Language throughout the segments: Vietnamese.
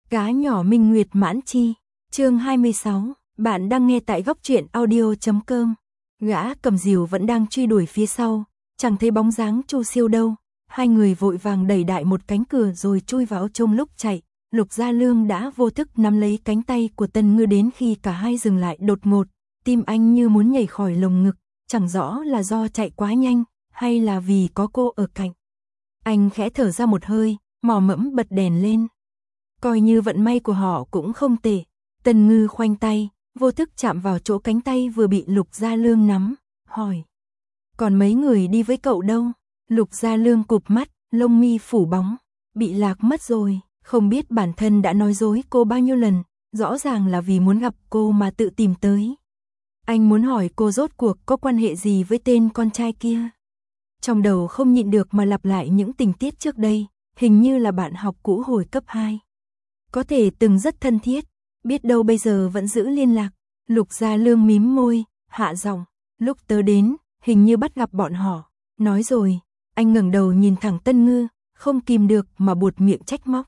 Cá nhỏ minh nguyệt mãn chi, chương 26, bạn đang nghe tại góc truyện audio.com. Gã cầm rìu vẫn đang truy đuổi phía sau, chẳng thấy bóng dáng Chu Siêu đâu. Hai người vội vàng đẩy đại một cánh cửa rồi chui vào trong lúc chạy. Lục Gia Lương đã vô thức nắm lấy cánh tay của Tân Ngư đến khi cả hai dừng lại đột ngột. Tim anh như muốn nhảy khỏi lồng ngực, chẳng rõ là do chạy quá nhanh hay là vì có cô ở cạnh. Anh khẽ thở ra một hơi, mò mẫm bật đèn lên. Coi như vận may của họ cũng không tệ. Tân Ngư khoanh tay, vô thức chạm vào chỗ cánh tay vừa bị Lục Gia Lương nắm, hỏi. Còn mấy người đi với cậu đâu? Lục Gia Lương cụp mắt, lông mi phủ bóng. Bị lạc mất rồi, không biết bản thân đã nói dối cô bao nhiêu lần, rõ ràng là vì muốn gặp cô mà tự tìm tới. Anh muốn hỏi cô rốt cuộc có quan hệ gì với tên con trai kia. Trong đầu không nhịn được mà lặp lại những tình tiết trước đây, hình như là bạn học cũ hồi cấp 2. Có thể từng rất thân thiết, biết đâu bây giờ vẫn giữ liên lạc. Lục Gia Lương mím môi, hạ giọng, lúc tớ đến, hình như bắt gặp bọn họ. Nói rồi, anh ngẩng đầu nhìn thẳng Tân Ngư, không kìm được mà buột miệng trách móc.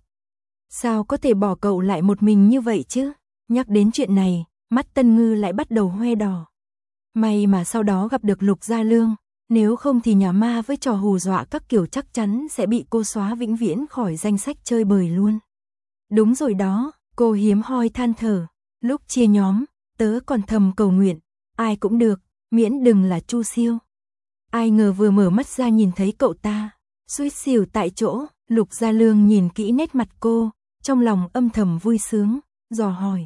Sao có thể bỏ cậu lại một mình như vậy chứ? Nhắc đến chuyện này, mắt Tân Ngư lại bắt đầu hoe đỏ. May mà sau đó gặp được Lục Gia Lương, nếu không thì nhà ma với trò hù dọa các kiểu chắc chắn sẽ bị cô xóa vĩnh viễn khỏi danh sách chơi bời luôn. Đúng rồi đó, cô hiếm hoi than thở. Lúc chia nhóm, tớ còn thầm cầu nguyện, ai cũng được, miễn đừng là Chu Siêu. Ai ngờ vừa mở mắt ra nhìn thấy cậu ta, suýt xỉu tại chỗ. Lục Gia Lương nhìn kỹ nét mặt cô, trong lòng âm thầm vui sướng, dò hỏi.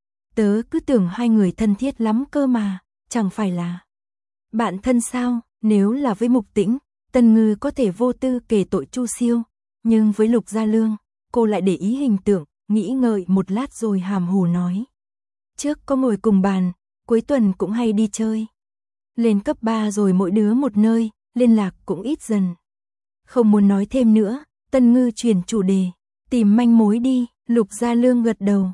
Tớ cứ tưởng hai người thân thiết lắm cơ mà, chẳng phải là bạn thân sao? Nếu là với Mục Tĩnh, Tân Ngư có thể vô tư kể tội Chu Siêu, nhưng với Lục Gia Lương, cô lại để ý hình tượng, nghĩ ngợi một lát rồi hàm hồ nói. Trước có ngồi cùng bàn, cuối tuần cũng hay đi chơi. Lên cấp 3 rồi mỗi đứa một nơi, liên lạc cũng ít dần. Không muốn nói thêm nữa, Tân Ngư chuyển chủ đề, tìm manh mối đi. Lục Gia Lương gật đầu.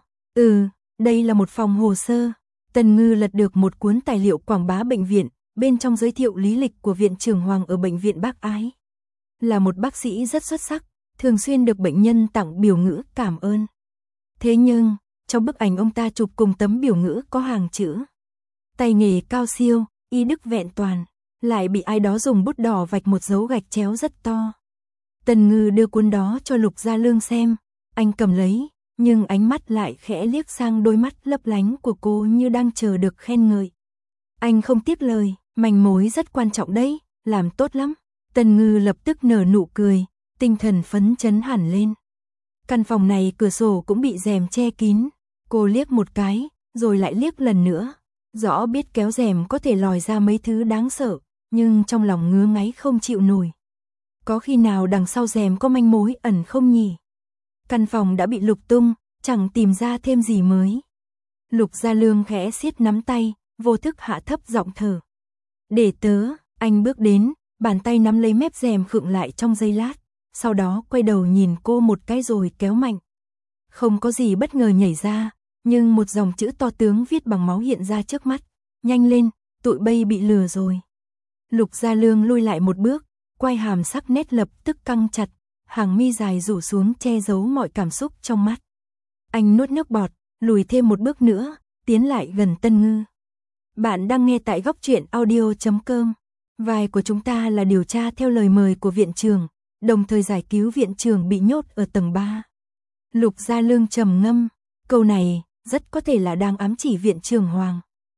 Đây là một phòng hồ sơ. Tân Ngư lật được một cuốn tài liệu quảng bá bệnh viện, bên trong giới thiệu lý lịch của viện trưởng Hoàng ở bệnh viện Bác Ái. Là một bác sĩ rất xuất sắc, thường xuyên được bệnh nhân tặng biểu ngữ cảm ơn. Thế nhưng, trong bức ảnh ông ta chụp cùng tấm biểu ngữ có hàng chữ. Tay nghề cao siêu, y đức vẹn toàn, lại bị ai đó dùng bút đỏ vạch một dấu gạch chéo rất to. Tân Ngư đưa cuốn đó cho Lục Gia Lương xem, anh cầm lấy, nhưng ánh mắt lại khẽ liếc sang đôi mắt lấp lánh của cô như đang chờ được khen ngợi. Anh không tiếp lời, manh mối rất quan trọng đấy, làm tốt lắm. Tân Ngư lập tức nở nụ cười, tinh thần phấn chấn hẳn lên. Căn phòng này cửa sổ cũng bị rèm che kín, cô liếc một cái, rồi lại liếc lần nữa. Rõ biết kéo rèm có thể lòi ra mấy thứ đáng sợ, nhưng trong lòng ngứa ngáy không chịu nổi. Có khi nào đằng sau rèm có manh mối ẩn không nhỉ? Căn phòng đã bị lục tung, chẳng tìm ra thêm gì mới. Lục Gia Lương khẽ siết nắm tay, vô thức hạ thấp giọng thở. Để tớ, anh bước đến, bàn tay nắm lấy mép rèm khựng lại trong giây lát, sau đó quay đầu nhìn cô một cái rồi kéo mạnh. Không có gì bất ngờ nhảy ra, nhưng một dòng chữ to tướng viết bằng máu hiện ra trước mắt. Nhanh lên, tụi bay bị lừa rồi. Lục Gia Lương lui lại một bước, quai hàm sắc nét lập tức căng chặt, hàng mi dài rủ xuống che giấu mọi cảm xúc trong mắt. Anh nuốt nước bọt, lùi thêm một bước nữa, tiến lại gần Tân Ngư. Bạn đang nghe tại góc truyện audio.com. Vai của chúng ta là điều tra theo lời mời của viện trưởng, đồng thời giải cứu viện trưởng bị nhốt ở tầng 3. Lục Gia Lương trầm ngâm, câu này rất có thể là đang ám chỉ viện trưởng Hoàng.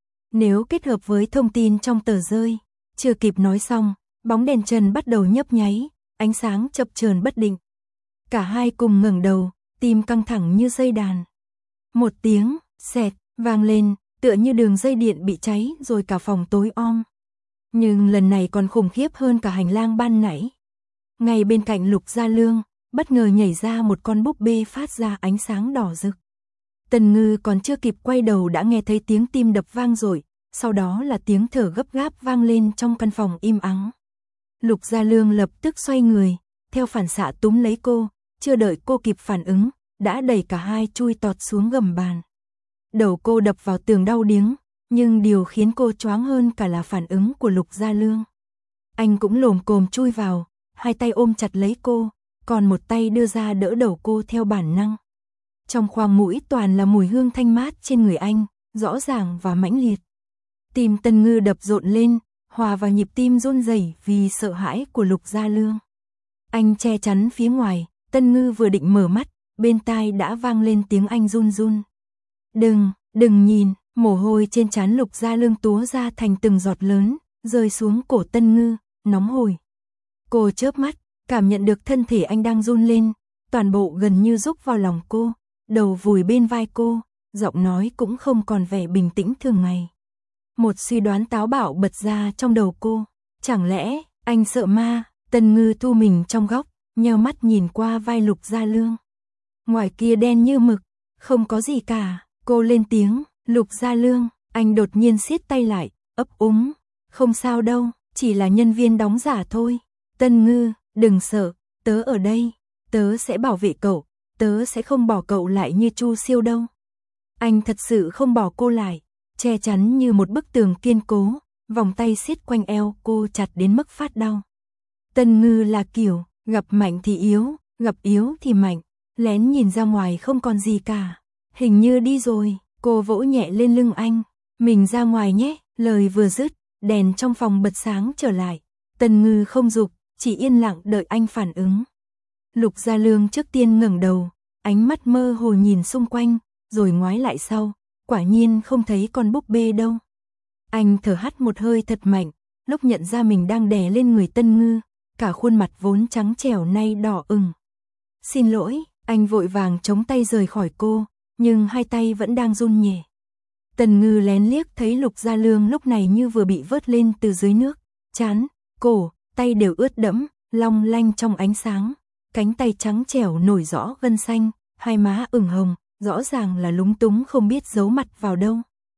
Nếu kết hợp với thông tin trong tờ rơi, chưa kịp nói xong, bóng đèn trần bắt đầu nhấp nháy, ánh sáng chập chờn bất định. Cả hai cùng ngẩng đầu, tim căng thẳng như dây đàn. Một tiếng xẹt vang lên, tựa như đường dây điện bị cháy rồi cả phòng tối om. Nhưng lần này còn khủng khiếp hơn cả hành lang ban nãy. Ngay bên cạnh Lục Gia Lương, bất ngờ nhảy ra một con búp bê phát ra ánh sáng đỏ rực. Tân Ngư còn chưa kịp quay đầu đã nghe thấy tiếng tim đập vang dội, sau đó là tiếng thở gấp gáp vang lên trong căn phòng im ắng. Lục Gia Lương lập tức xoay người, theo phản xạ túm lấy cô, chưa đợi cô kịp phản ứng, đã đẩy cả hai chui tọt xuống gầm bàn. Đầu cô đập vào tường đau điếng, nhưng điều khiến cô choáng hơn cả là phản ứng của Lục Gia Lương. Anh cũng lồm cồm chui vào, hai tay ôm chặt lấy cô, còn một tay đưa ra đỡ đầu cô theo bản năng. trong khoang mũi toàn là mùi hương thanh mát trên người anh, rõ ràng và mãnh liệt. Tim Tân Ngư đập rộn lên, hòa vào nhịp tim run rẩy vì sợ hãi của Lục Gia Lương. Anh che chắn phía ngoài, Tân Ngư vừa định mở mắt, bên tai đã vang lên tiếng anh run run. Đừng nhìn, mồ hôi trên trán Lục Gia Lương túa ra thành từng giọt lớn, rơi xuống cổ Tân Ngư, nóng hổi. Cô chớp mắt, cảm nhận được thân thể anh đang run lên, toàn bộ gần như rúc vào lòng cô, đầu vùi bên vai cô, giọng nói cũng không còn vẻ bình tĩnh thường ngày. Một suy đoán táo bạo bật ra trong đầu cô, chẳng lẽ anh sợ ma? Tân Ngư thu mình trong góc, nheo mắt nhìn qua vai Lục Gia Lương. Ngoài kia đen như mực, không có gì cả. Cô lên tiếng, Lục Gia Lương, anh đột nhiên siết tay lại, ấp úng, không sao đâu, chỉ là nhân viên đóng giả thôi. Tân Ngư, đừng sợ, tớ ở đây, tớ sẽ bảo vệ cậu, tớ sẽ không bỏ cậu lại như Chu Siêu đâu. Anh thật sự không bỏ cô lại, che chắn như một bức tường kiên cố, vòng tay siết quanh eo cô chặt đến mức phát đau. Tân Ngư là kiểu, gặp mạnh thì yếu, gặp yếu thì mạnh, lén nhìn ra ngoài không còn gì cả. Hình như đi rồi, cô vỗ nhẹ lên lưng anh, mình ra ngoài nhé, lời vừa dứt, đèn trong phòng bật sáng trở lại. Tân Ngư không giục, chỉ yên lặng đợi anh phản ứng. Lục Gia Lương trước tiên ngẩng đầu, ánh mắt mơ hồ nhìn xung quanh, rồi ngoái lại sau, quả nhiên không thấy con búp bê đâu. Anh thở hắt một hơi thật mạnh, lúc nhận ra mình đang đè lên người Tân Ngư, cả khuôn mặt vốn trắng trẻo nay đỏ ửng. Xin lỗi, anh vội vàng chống tay rời khỏi cô, nhưng hai tay vẫn đang run nhẹ. Tân Ngư lén liếc thấy Lục Gia Lương lúc này như vừa bị vớt lên từ dưới nước, trán, cổ, tay đều ướt đẫm, long lanh trong ánh sáng, cánh tay trắng trẻo nổi rõ gân xanh, hai má ửng hồng, rõ ràng là lúng túng không biết giấu mặt vào đâu.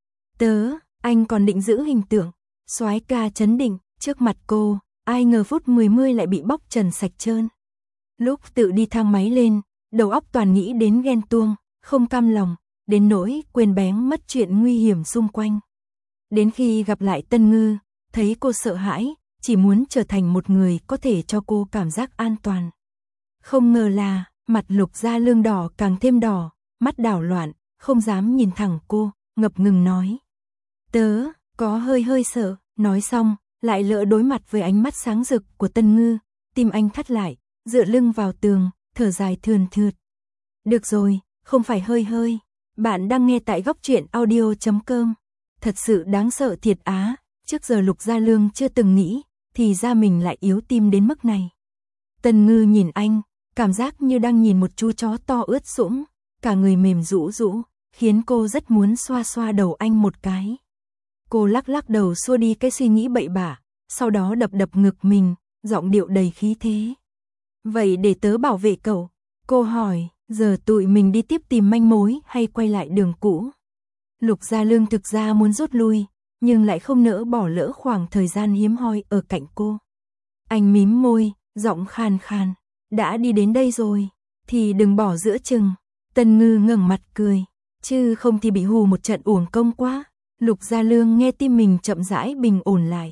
Anh còn định giữ hình tượng soái ca trấn định trước mặt cô, ai ngờ phút 10 lại bị bóc trần sạch trơn. Lúc tự đi thang máy lên, đầu óc toàn nghĩ đến ghen tuông, không cam lòng, đến nỗi quên bén mất chuyện nguy hiểm xung quanh. Đến khi gặp lại Tân Ngư, thấy cô sợ hãi, chỉ muốn trở thành một người có thể cho cô cảm giác an toàn. Không ngờ là, mặt Lục Gia Lương đỏ càng thêm đỏ, mắt đảo loạn, không dám nhìn thẳng cô, ngập ngừng nói. Tớ, có hơi sợ, nói xong, lại lỡ đối mặt với ánh mắt sáng rực của Tân Ngư, tim anh thắt lại, dựa lưng vào tường, thở dài thườn thượt. Được rồi, không phải hơi, bạn đang nghe tại góc truyện audio.com. Thật sự đáng sợ thiệt á, trước giờ Lục Gia Lương chưa từng nghĩ, thì ra mình lại yếu tim đến mức này. Tân Ngư nhìn anh, cảm giác như đang nhìn một chú chó to ướt sũng, cả người mềm rũ rũ, khiến cô rất muốn xoa xoa đầu anh một cái. Cô lắc đầu xua đi cái suy nghĩ bậy bạ, sau đó đập ngực mình, giọng điệu đầy khí thế. Vậy để tớ bảo vệ cậu. Cô hỏi, giờ tụi mình đi tiếp tìm manh mối hay quay lại đường cũ? Lục Gia Lương thực ra muốn rút lui, nhưng lại không nỡ bỏ lỡ khoảng thời gian hiếm hoi ở cạnh cô. Anh mím môi, giọng khàn khàn, đã đi đến đây rồi, thì đừng bỏ giữa chừng. Tân Ngư ngẩng mặt cười, chứ không thì bị hù một trận uổng công quá. Lục Gia Lương nghe tim mình chậm rãi bình ổn lại.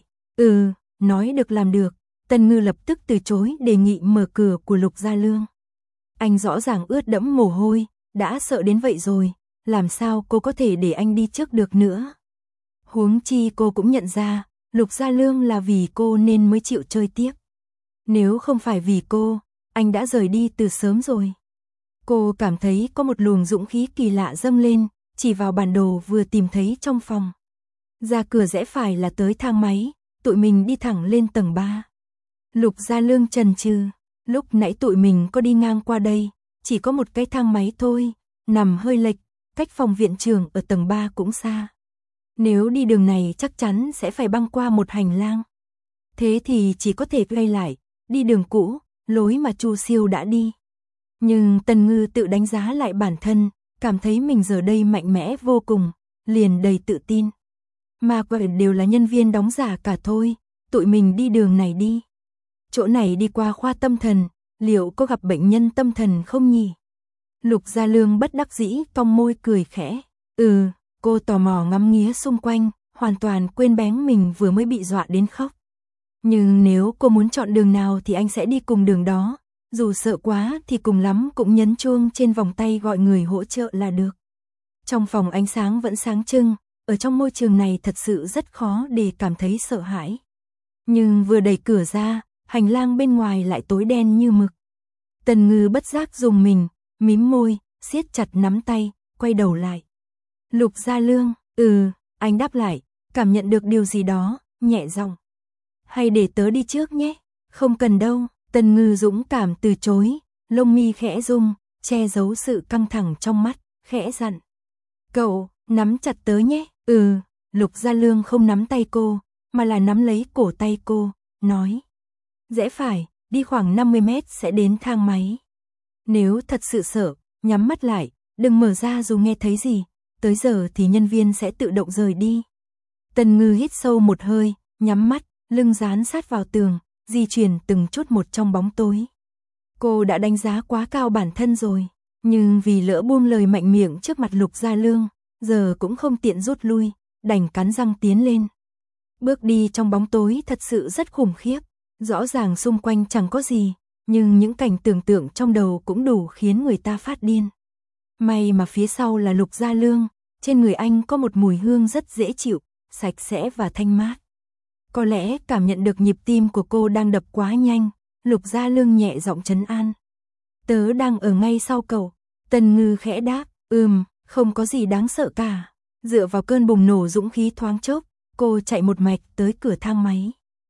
Nói được làm được. Tân Ngư lập tức từ chối đề nghị mở cửa của Lục Gia Lương. Anh rõ ràng ướt đẫm mồ hôi, đã sợ đến vậy rồi, làm sao cô có thể để anh đi trước được nữa. Huống chi cô cũng nhận ra, Lục Gia Lương là vì cô nên mới chịu chơi tiếp. Nếu không phải vì cô, anh đã rời đi từ sớm rồi. Cô cảm thấy có một luồng dũng khí kỳ lạ dâng lên, chỉ vào bản đồ vừa tìm thấy trong phòng. Ra cửa rẽ phải là tới thang máy, tụi mình đi thẳng lên tầng 3. Lục Gia Lương chần chừ, lúc nãy tụi mình có đi ngang qua đây, chỉ có một cái thang máy thôi, nằm hơi lệch, cách phòng viện trưởng ở tầng 3 cũng xa. Nếu đi đường này chắc chắn sẽ phải băng qua một hành lang. Thế thì chỉ có thể quay lại, đi đường cũ, lối mà Chu Siêu đã đi. Nhưng Tân Ngư tự đánh giá lại bản thân, cảm thấy mình giờ đây mạnh mẽ vô cùng, liền đầy tự tin. Ma quỷ đều là nhân viên đóng giả cả thôi, tụi mình đi đường này đi. Chỗ này đi qua khoa tâm thần, liệu có gặp bệnh nhân tâm thần không nhỉ? Lục Gia Lương bất đắc dĩ cong môi cười khẽ. Cô tò mò ngắm nghía xung quanh, hoàn toàn quên bén mình vừa mới bị dọa đến khóc. Nhưng nếu cô muốn chọn đường nào thì anh sẽ đi cùng đường đó, Dù sợ quá thì cùng lắm cũng nhấn chuông trên vòng tay gọi người hỗ trợ là được. Trong phòng ánh sáng vẫn sáng trưng, ở trong môi trường này thật sự rất khó để cảm thấy sợ hãi. Nhưng vừa đẩy cửa ra, hành lang bên ngoài lại tối đen như mực. Tần Ngư bất giác dùng mình, mím môi, siết chặt nắm tay, quay đầu lại. Lục Gia Lương, anh đáp lại, cảm nhận được điều gì đó, nhẹ giọng. Hay để tớ đi trước nhé? Không cần đâu, Tần Ngư dũng cảm từ chối, lông mi khẽ rung, che giấu sự căng thẳng trong mắt, khẽ dặn. Cậu, nắm chặt tớ nhé. Lục Gia Lương không nắm tay cô, mà là nắm lấy cổ tay cô, nói. Rẽ phải, đi khoảng 50 mét sẽ đến thang máy. Nếu thật sự sợ, nhắm mắt lại, đừng mở ra dù nghe thấy gì, tới giờ thì nhân viên sẽ tự động rời đi. Tần Ngư hít sâu một hơi, nhắm mắt, lưng dán sát vào tường, di chuyển từng chút một trong bóng tối. Cô đã đánh giá quá cao bản thân rồi, nhưng vì lỡ buông lời mạnh miệng trước mặt Lục Gia Lương, giờ cũng không tiện rút lui, đành cắn răng tiến lên. Bước đi trong bóng tối thật sự rất khủng khiếp, rõ ràng xung quanh chẳng có gì, nhưng những cảnh tưởng tượng trong đầu cũng đủ khiến người ta phát điên. May mà phía sau là Lục Gia Lương, trên người anh có một mùi hương rất dễ chịu, sạch sẽ và thanh mát. Có lẽ cảm nhận được nhịp tim của cô đang đập quá nhanh, Lục Gia Lương nhẹ giọng trấn an. Tớ đang ở ngay sau cậu. Tần Ngư khẽ đáp, không có gì đáng sợ cả. Dựa vào cơn bùng nổ dũng khí thoáng chốc, cô chạy một mạch tới cửa thang máy.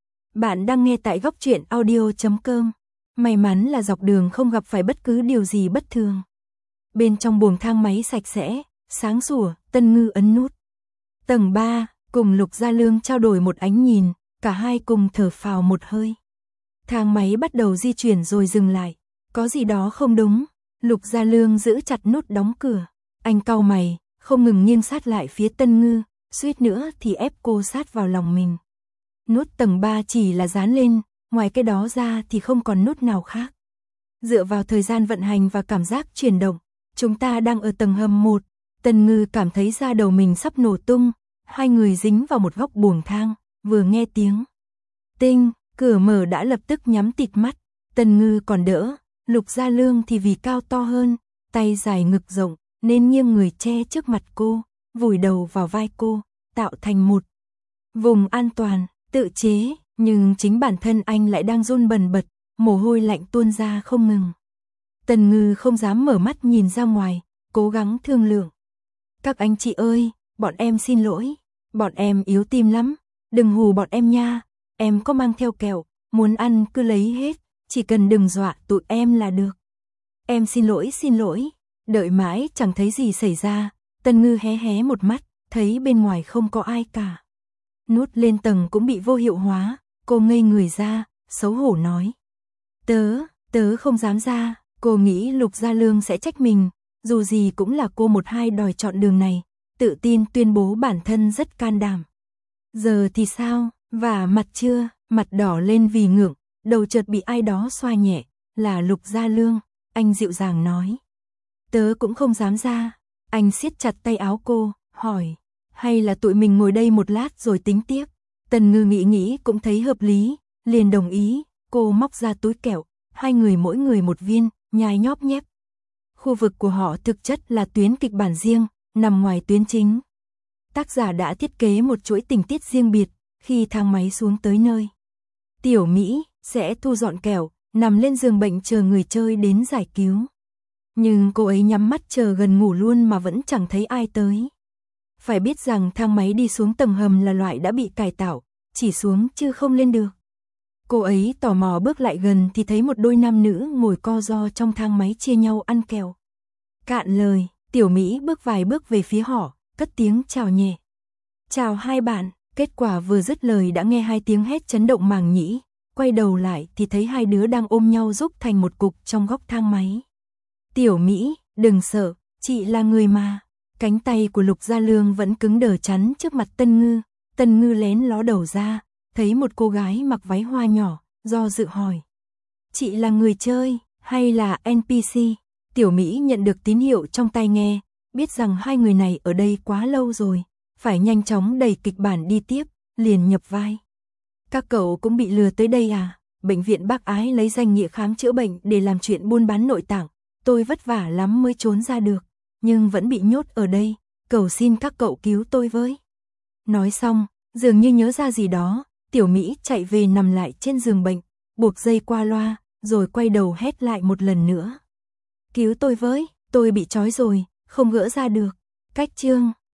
Bạn đang nghe tại góc truyện audio.com. May mắn là dọc đường không gặp phải bất cứ điều gì bất thường. Bên trong buồng thang máy sạch sẽ, sáng sủa, Tần Ngư ấn nút. Tầng 3, cùng Lục Gia Lương trao đổi một ánh nhìn, cả hai cùng thở phào một hơi. Thang máy bắt đầu di chuyển rồi dừng lại. Có gì đó không đúng. Lục Gia Lương giữ chặt nút đóng cửa. Anh cau mày, không ngừng nghiêng sát lại phía Tần Ngư, suýt nữa thì ép cô sát vào lòng mình. Nút tầng 3 chỉ là dán lên, ngoài cái đó ra thì không còn nút nào khác. Dựa vào thời gian vận hành và cảm giác chuyển động, chúng ta đang ở tầng hầm 1. Tần Ngư cảm thấy da đầu mình sắp nổ tung. Hai người dính vào một góc buồng thang, vừa nghe tiếng tinh, cửa mở đã lập tức nhắm tịt mắt. Tần Ngư còn đỡ, Lục Gia Lương thì vì cao to hơn, tay dài ngực rộng, nên nghiêng người che trước mặt cô, vùi đầu vào vai cô, tạo thành một vùng an toàn, tự chế, nhưng chính bản thân anh lại đang run bần bật, mồ hôi lạnh tuôn ra không ngừng. Tần Ngư không dám mở mắt nhìn ra ngoài, cố gắng thương lượng. Các anh chị ơi, bọn em xin lỗi, bọn em yếu tim lắm, đừng hù bọn em nha, em có mang theo kẹo, muốn ăn cứ lấy hết, chỉ cần đừng dọa tụi em là được. Em xin lỗi, đợi mãi chẳng thấy gì xảy ra, Tần Ngư hé hé một mắt, thấy bên ngoài không có ai cả. Nút lên tầng cũng bị vô hiệu hóa, cô ngây người ra, xấu hổ nói. Tớ không dám ra, cô nghĩ Lục Gia Lương sẽ trách mình, dù gì cũng là cô một hai đòi chọn đường này, tự tin tuyên bố bản thân rất can đảm. Giờ thì sao, vả mặt chưa, mặt đỏ lên vì ngượng, đầu chợt bị ai đó xoa nhẹ, là Lục Gia Lương, anh dịu dàng nói. Tớ cũng không dám ra, anh siết chặt tay áo cô, hỏi, hay là tụi mình ngồi đây một lát rồi tính tiếp. Tần Ngư nghĩ cũng thấy hợp lý, liền đồng ý, cô móc ra túi kẹo, hai người mỗi người một viên, nhai nhóp nhép. Khu vực của họ thực chất là tuyến kịch bản riêng, nằm ngoài tuyến chính. Tác giả đã thiết kế một chuỗi tình tiết riêng biệt, khi thang máy xuống tới nơi. Tiểu Mỹ sẽ thu dọn kẹo, nằm lên giường bệnh chờ người chơi đến giải cứu. Nhưng cô ấy nhắm mắt chờ gần ngủ luôn mà vẫn chẳng thấy ai tới. Phải biết rằng thang máy đi xuống tầng hầm là loại đã bị cải tạo, chỉ xuống chứ không lên được. Cô ấy tò mò bước lại gần thì thấy một đôi nam nữ ngồi co ro trong thang máy chia nhau ăn kẹo. Cạn lời, Tiểu Mỹ bước vài bước về phía họ, cất tiếng chào nhẹ. Chào hai bạn, kết quả vừa dứt lời đã nghe hai tiếng hét chấn động màng nhĩ, quay đầu lại thì thấy hai đứa đang ôm nhau rúc thành một cục trong góc thang máy. Tiểu Mỹ, đừng sợ, chị là người mà. Cánh tay của Lục Gia Lương vẫn cứng đờ chắn trước mặt Tần Ngư. Tần Ngư lén ló đầu ra, thấy một cô gái mặc váy hoa nhỏ, do dự hỏi. Chị là người chơi, hay là NPC? Tiểu Mỹ nhận được tín hiệu trong tai nghe, biết rằng hai người này ở đây quá lâu rồi, phải nhanh chóng đẩy kịch bản đi tiếp, liền nhập vai. Các cậu cũng bị lừa tới đây à? bệnh viện Bác Ái lấy danh nghĩa khám chữa bệnh để làm chuyện buôn bán nội tạng. Tôi vất vả lắm mới trốn ra được, nhưng vẫn bị nhốt ở đây, cầu xin các cậu cứu tôi với. Nói xong, dường như nhớ ra gì đó, Tiểu Mỹ chạy về nằm lại trên giường bệnh, buộc dây qua loa, rồi quay đầu hét lại một lần nữa. Cứu tôi với, tôi bị trói rồi, không gỡ ra được. Cách chương